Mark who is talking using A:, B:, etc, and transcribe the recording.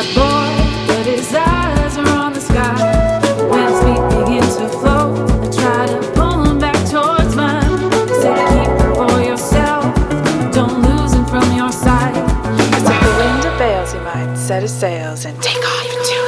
A: that boy, but his eyes are on the sky. When his feet begin to float, I try to pull him back towards mine. Say keep him for yourself, don't lose him from your sight. 'Cause if the wind avails, he might set his sails and take off into